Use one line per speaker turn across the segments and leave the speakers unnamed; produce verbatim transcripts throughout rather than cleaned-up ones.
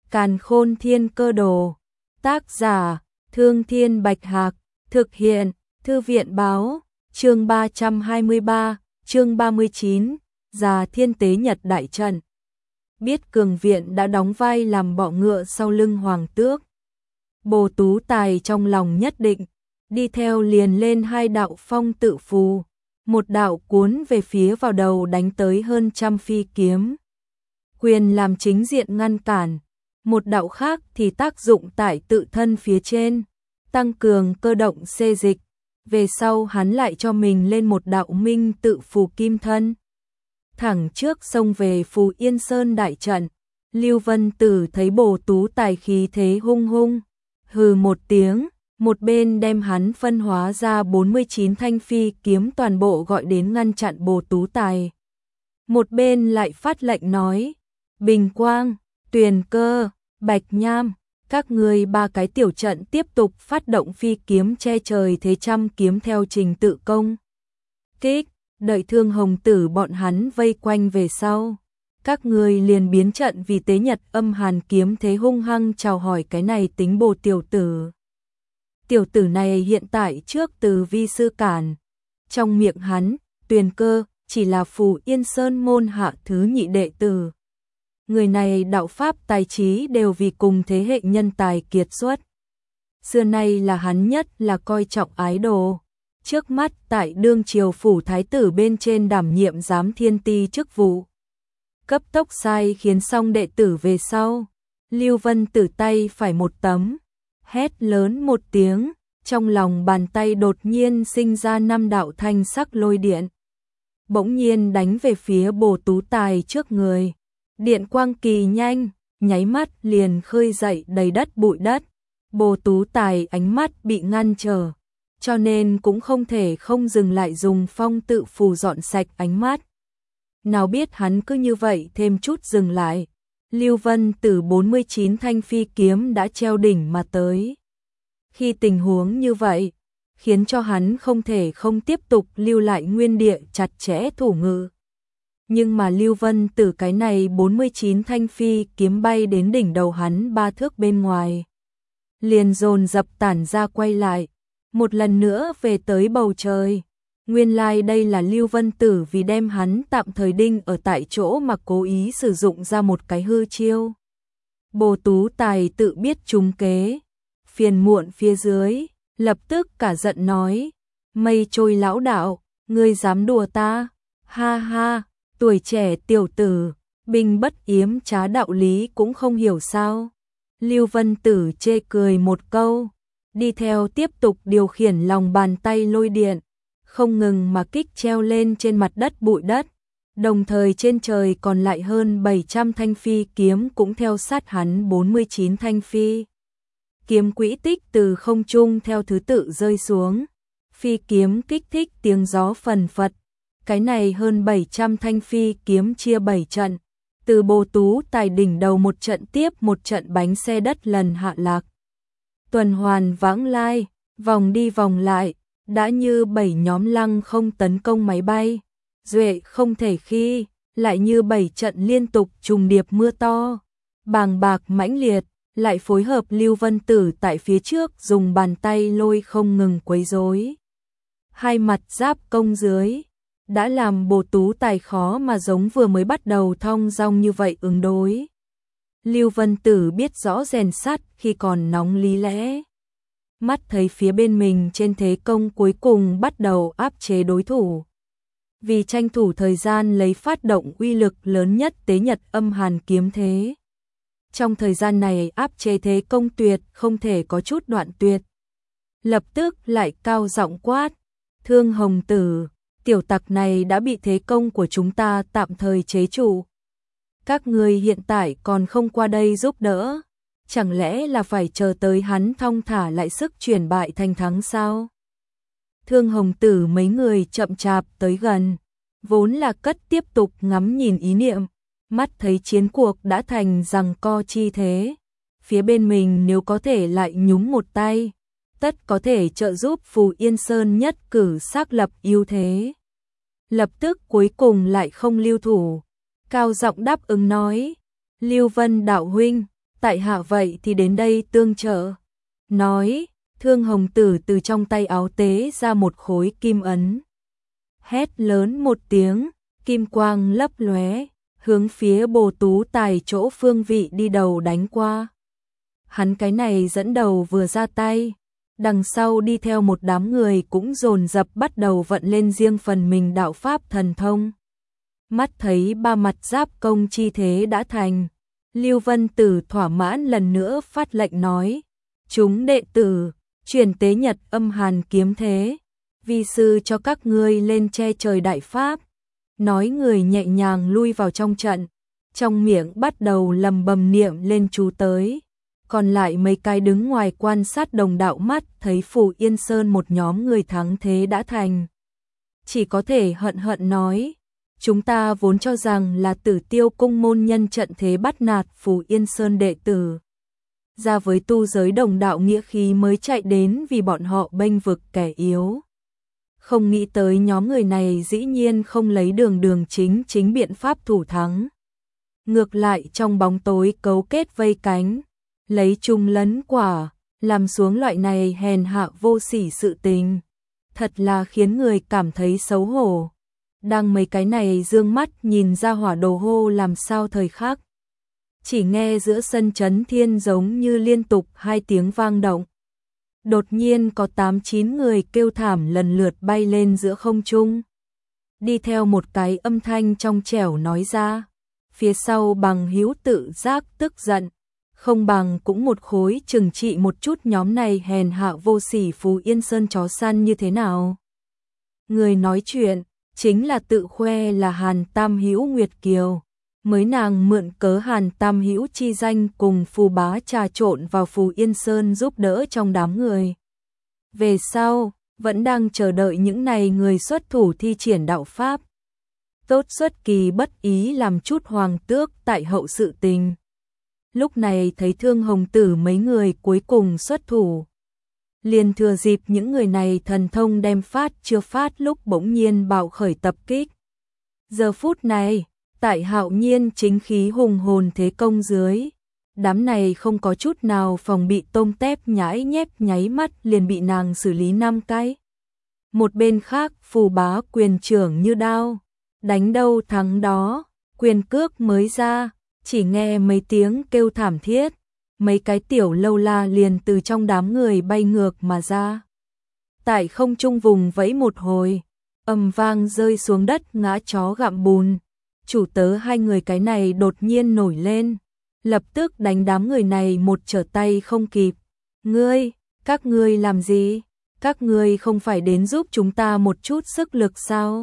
Càn Khôn Thiên Cơ Đồ. Tác giả: Thương Thiên Bạch Hạc. Thực hiện: Thư viện báo. Chương ba trăm hai mươi ba, chương ba mươi chín, Già Thiên Tế Nhật đại trận. Biết Cường Viện đã đóng vai làm bọ ngựa sau lưng Hoàng Tước. Bồ Tú Tài trong lòng nhất định, đi theo liền lên hai đạo phong tự phù, một đạo cuốn về phía vào đầu đánh tới hơn trăm phi kiếm. Quyền làm chính diện ngăn cản, một đạo khác thì tác dụng tại tự thân phía trên, tăng cường cơ động xê dịch. Về sau hắn lại cho mình lên một đạo minh tự phù kim thân. Thẳng trước xông về Phù Yên Sơn đại trận, Lưu Vân Tử thấy Bồ Tú Tài khí thế hung hung, hừ một tiếng, một bên đem hắn phân hóa ra bốn mươi chín thanh phi kiếm toàn bộ gọi đến ngăn chặn Bồ Tú Tài. Một bên lại phát lệnh nói, Bình Quang, Tuyền Cơ, Bạch Nham, các người ba cái tiểu trận tiếp tục phát động phi kiếm che trời thế trăm kiếm theo trình tự công kích, đợi Thương Hồng Tử bọn hắn vây quanh về sau. Các người liền biến trận vì tế nhật âm hàn kiếm thế hung hăng chào hỏi cái này tính Bồ tiểu tử. Tiểu tử này hiện tại trước từ vi sư cản. Trong miệng hắn, Tuyền Cơ chỉ là Phù Yên Sơn môn hạ thứ nhị đệ tử. Người này đạo pháp tài trí đều vì cùng thế hệ nhân tài kiệt xuất. Xưa nay là hắn nhất là coi trọng ái đồ. Trước mắt tại đương triều phủ thái tử bên trên đảm nhiệm giám thiên ti chức vụ. Cấp tốc sai khiến xong đệ tử về sau. Lưu Vân Tử tay phải một tấm, hét lớn một tiếng, trong lòng bàn tay đột nhiên sinh ra năm đạo thanh sắc lôi điện. Bỗng nhiên đánh về phía Bồ Tú Tài trước người. Điện quang kỳ nhanh, nháy mắt liền khơi dậy đầy đất bụi đất. Bồ Tú Tài ánh mắt bị ngăn trở, cho nên cũng không thể không dừng lại dùng phong tự phù dọn sạch ánh mắt. Nào biết hắn cứ như vậy thêm chút dừng lại. Lưu Vân Tử bốn mươi chín thanh phi kiếm đã treo đỉnh mà tới. Khi tình huống như vậy, khiến cho hắn không thể không tiếp tục lưu lại nguyên địa chặt chẽ thủ ngự. Nhưng mà Lưu Vân Tử cái này bốn mươi chín thanh phi kiếm bay đến đỉnh đầu hắn ba thước bên ngoài. Liền dồn dập tản ra quay lại, một lần nữa về tới bầu trời. Nguyên lai like đây là Lưu Vân Tử vì đem hắn tạm thời đinh ở tại chỗ mà cố ý sử dụng ra một cái hư chiêu. Bồ Tú Tài tự biết trúng kế, phiền muộn phía dưới, lập tức cả giận nói, mây trôi lão đạo, ngươi dám đùa ta, ha ha. Tuổi trẻ tiểu tử, binh bất yếm trá đạo lý cũng không hiểu sao. Lưu Vân Tử chê cười một câu, đi theo tiếp tục điều khiển lòng bàn tay lôi điện, không ngừng mà kích treo lên trên mặt đất bụi đất. Đồng thời trên trời còn lại hơn bảy trăm thanh phi kiếm cũng theo sát hắn bốn mươi chín thanh phi. Kiếm quỹ tích từ không trung theo thứ tự rơi xuống, phi kiếm kích thích tiếng gió phần phật. Cái này hơn bảy trăm thanh phi kiếm chia bảy trận, từ Bồ Tú Tài đỉnh đầu một trận tiếp một trận bánh xe đất lần hạ lạc. Tuần hoàn vãng lai, vòng đi vòng lại, đã như bảy nhóm lăng không tấn công máy bay, duệ không thể khi, lại như bảy trận liên tục trùng điệp mưa to, bàng bạc mãnh liệt, lại phối hợp Lưu Vân Tử tại phía trước dùng bàn tay lôi không ngừng quấy rối. Hai mặt giáp công dưới, đã làm Bồ Tú Tài khó mà giống vừa mới bắt đầu thong dong như vậy ứng đối. Lưu Vân Tử biết rõ rèn sắt khi còn nóng lý lẽ. Mắt thấy phía bên mình trên thế công cuối cùng bắt đầu áp chế đối thủ. Vì tranh thủ thời gian lấy phát động uy lực lớn nhất tế nhật âm hàn kiếm thế. Trong thời gian này áp chế thế công tuyệt không thể có chút đoạn tuyệt. Lập tức lại cao giọng quát, Thương Hồng Tử, tiểu tặc này đã bị thế công của chúng ta tạm thời chế trụ. Các người hiện tại còn không qua đây giúp đỡ, chẳng lẽ là phải chờ tới hắn thong thả lại sức chuyển bại thành thắng sao? Thương Hồng Tử mấy người chậm chạp tới gần, vốn là cất tiếp tục ngắm nhìn ý niệm, mắt thấy chiến cuộc đã thành giằng co chi thế. Phía bên mình nếu có thể lại nhúng một tay, tất có thể trợ giúp Phù Yên Sơn nhất cử xác lập ưu thế. Lập tức cuối cùng lại không lưu thủ, cao giọng đáp ứng nói, Lưu Vân đạo huynh, tại hạ vậy thì đến đây tương trợ. Nói, Thương Hồng Tử từ trong tay áo tế ra một khối kim ấn. Hét lớn một tiếng, kim quang lấp lóe, hướng phía Bồ Tú Tài chỗ phương vị đi đầu đánh qua. Hắn cái này dẫn đầu vừa ra tay, đằng sau đi theo một đám người cũng dồn dập bắt đầu vận lên riêng phần mình đạo pháp thần thông. Mắt thấy ba mặt giáp công chi thế đã thành, Lưu Vân Tử thỏa mãn lần nữa phát lệnh nói, chúng đệ tử, truyền tế nhật âm hàn kiếm thế, vi sư cho các ngươi lên che trời đại pháp. Nói người nhẹ nhàng lui vào trong trận, trong miệng bắt đầu lầm bầm niệm lên chú tới. Còn lại mấy cái đứng ngoài quan sát đồng đạo mắt thấy Phù Yên Sơn một nhóm người thắng thế đã thành. Chỉ có thể hận hận nói, chúng ta vốn cho rằng là Tử Tiêu cung môn nhân trận thế bắt nạt Phù Yên Sơn đệ tử. Ra với tu giới đồng đạo nghĩa khí mới chạy đến vì bọn họ bênh vực kẻ yếu. Không nghĩ tới nhóm người này dĩ nhiên không lấy đường đường chính chính biện pháp thủ thắng. Ngược lại trong bóng tối cấu kết vây cánh, lấy chung lấn quả, làm xuống loại này hèn hạ vô sỉ sự tình. Thật là khiến người cảm thấy xấu hổ. Đang mấy cái này dương mắt nhìn ra hỏa đồ hô làm sao thời khắc. Chỉ nghe giữa sân chấn thiên giống như liên tục hai tiếng vang động. Đột nhiên có tám chín người kêu thảm lần lượt bay lên giữa không trung. Đi theo một cái âm thanh trong trẻo nói ra. Phía sau Bằng Hữu tự giác tức giận. Không bằng cũng một khối trừng trị một chút nhóm này hèn hạ vô sỉ Phù Yên Sơn chó săn như thế nào. Người nói chuyện chính là tự khoe là Hàn Tam Hữu Nguyệt Kiều. Mới nàng mượn cớ Hàn Tam Hữu chi danh cùng Phù Bá trà trộn vào Phù Yên Sơn giúp đỡ trong đám người. Về sau, vẫn đang chờ đợi những này người xuất thủ thi triển đạo pháp. Tốt xuất kỳ bất ý làm chút hoàng tước tại hậu sự tình. Lúc này thấy Thương Hồng Tử mấy người cuối cùng xuất thủ. Liền thừa dịp những người này thần thông đem phát chưa phát lúc bỗng nhiên bạo khởi tập kích. Giờ phút này, tại Hạo Nhiên chính khí hùng hồn thế công dưới, đám này không có chút nào phòng bị tôm tép nhãi nhép nháy mắt liền bị nàng xử lý năm cái. Một bên khác Phù Bá quyền trưởng như đao, đánh đâu thắng đó, quyền cước mới ra, chỉ nghe mấy tiếng kêu thảm thiết, mấy cái tiểu lâu la liền từ trong đám người bay ngược mà ra. Tại không trung vùng vẫy một hồi, ầm vang rơi xuống đất ngã chó gặm bùn. Chủ tớ hai người cái này đột nhiên nổi lên, lập tức đánh đám người này một trở tay không kịp. Ngươi, các ngươi làm gì? Các ngươi không phải đến giúp chúng ta một chút sức lực sao?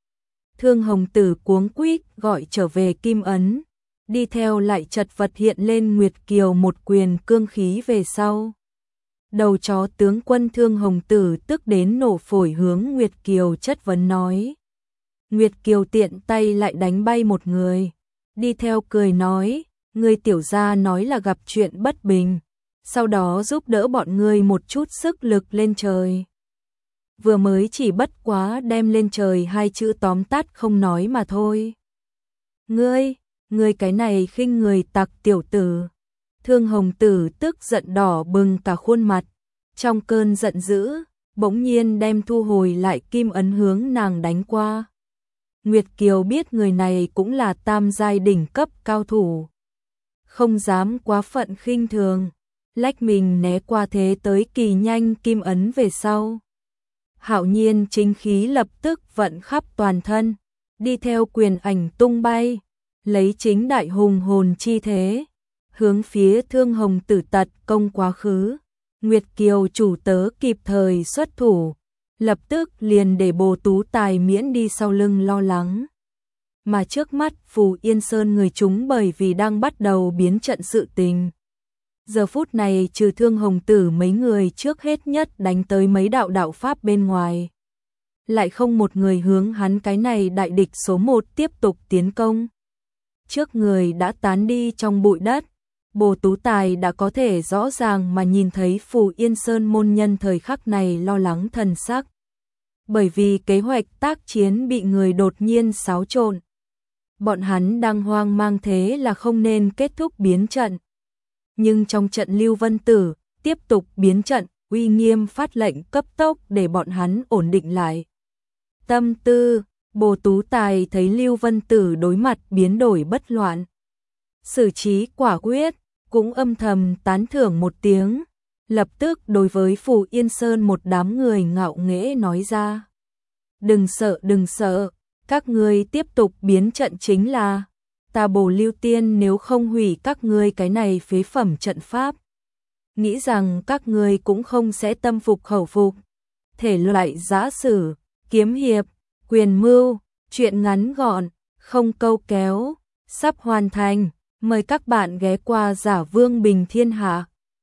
Thương Hồng Tử cuống quýt gọi trở về kim ấn, đi theo lại chật vật hiện lên Nguyệt Kiều một quyền cương khí về sau. Đầu chó tướng quân Thương Hồng Tử tức đến nổ phổi hướng Nguyệt Kiều chất vấn nói. Nguyệt Kiều tiện tay lại đánh bay một người, đi theo cười nói, người tiểu gia nói là gặp chuyện bất bình, sau đó giúp đỡ bọn ngươi một chút sức lực lên trời. Vừa mới chỉ bất quá đem lên trời hai chữ tóm tắt không nói mà thôi. Ngươi, ngươi cái này khinh người tặc tiểu tử. Thương Hồng Tử tức giận đỏ bừng cả khuôn mặt, trong cơn giận dữ, bỗng nhiên đem thu hồi lại kim ấn hướng nàng đánh qua. Nguyệt Kiều biết người này cũng là tam giai đỉnh cấp cao thủ, không dám quá phận khinh thường, lách mình né qua thế tới kỳ nhanh kim ấn về sau. Hạo Nhiên chính khí lập tức vận khắp toàn thân, đi theo quyền ảnh tung bay, lấy chính đại hùng hồn chi thế, hướng phía Thương Hồng Tử tật công quá khứ. Nguyệt Kiều chủ tớ kịp thời xuất thủ, lập tức liền để Bồ Tú Tài miễn đi sau lưng lo lắng. Mà trước mắt Phù Yên Sơn người chúng bởi vì đang bắt đầu biến trận sự tình. Giờ phút này trừ Thương Hồng Tử mấy người trước hết nhất đánh tới mấy đạo đạo pháp bên ngoài. Lại không một người hướng hắn cái này đại địch số một tiếp tục tiến công. Trước người đã tán đi trong bụi đất, Bồ Tú Tài đã có thể rõ ràng mà nhìn thấy Phù Yên Sơn môn nhân thời khắc này lo lắng thần sắc. Bởi vì kế hoạch tác chiến bị người đột nhiên xáo trộn. Bọn hắn đang hoang mang thế là không nên kết thúc biến trận. Nhưng trong trận Lưu Vân Tử, tiếp tục biến trận, uy nghiêm phát lệnh cấp tốc để bọn hắn ổn định lại tâm tư. Bồ Tú Tài thấy Lưu Vân Tử đối mặt biến đổi bất loạn, xử trí quả quyết, cũng âm thầm tán thưởng một tiếng, lập tức đối với Phù Yên Sơn một đám người ngạo nghễ nói ra: "Đừng sợ, đừng sợ, các ngươi tiếp tục biến trận chính là ta Bồ Lưu Tiên nếu không hủy các ngươi cái này phế phẩm trận pháp, nghĩ rằng các ngươi cũng không sẽ tâm phục khẩu phục." Thể loại giã sử, kiếm hiệp, quyền mưu, truyện ngắn gọn, không câu kéo, sắp hoàn thành. Mời các bạn ghé qua Giả Vương Bình Thiên Hạ.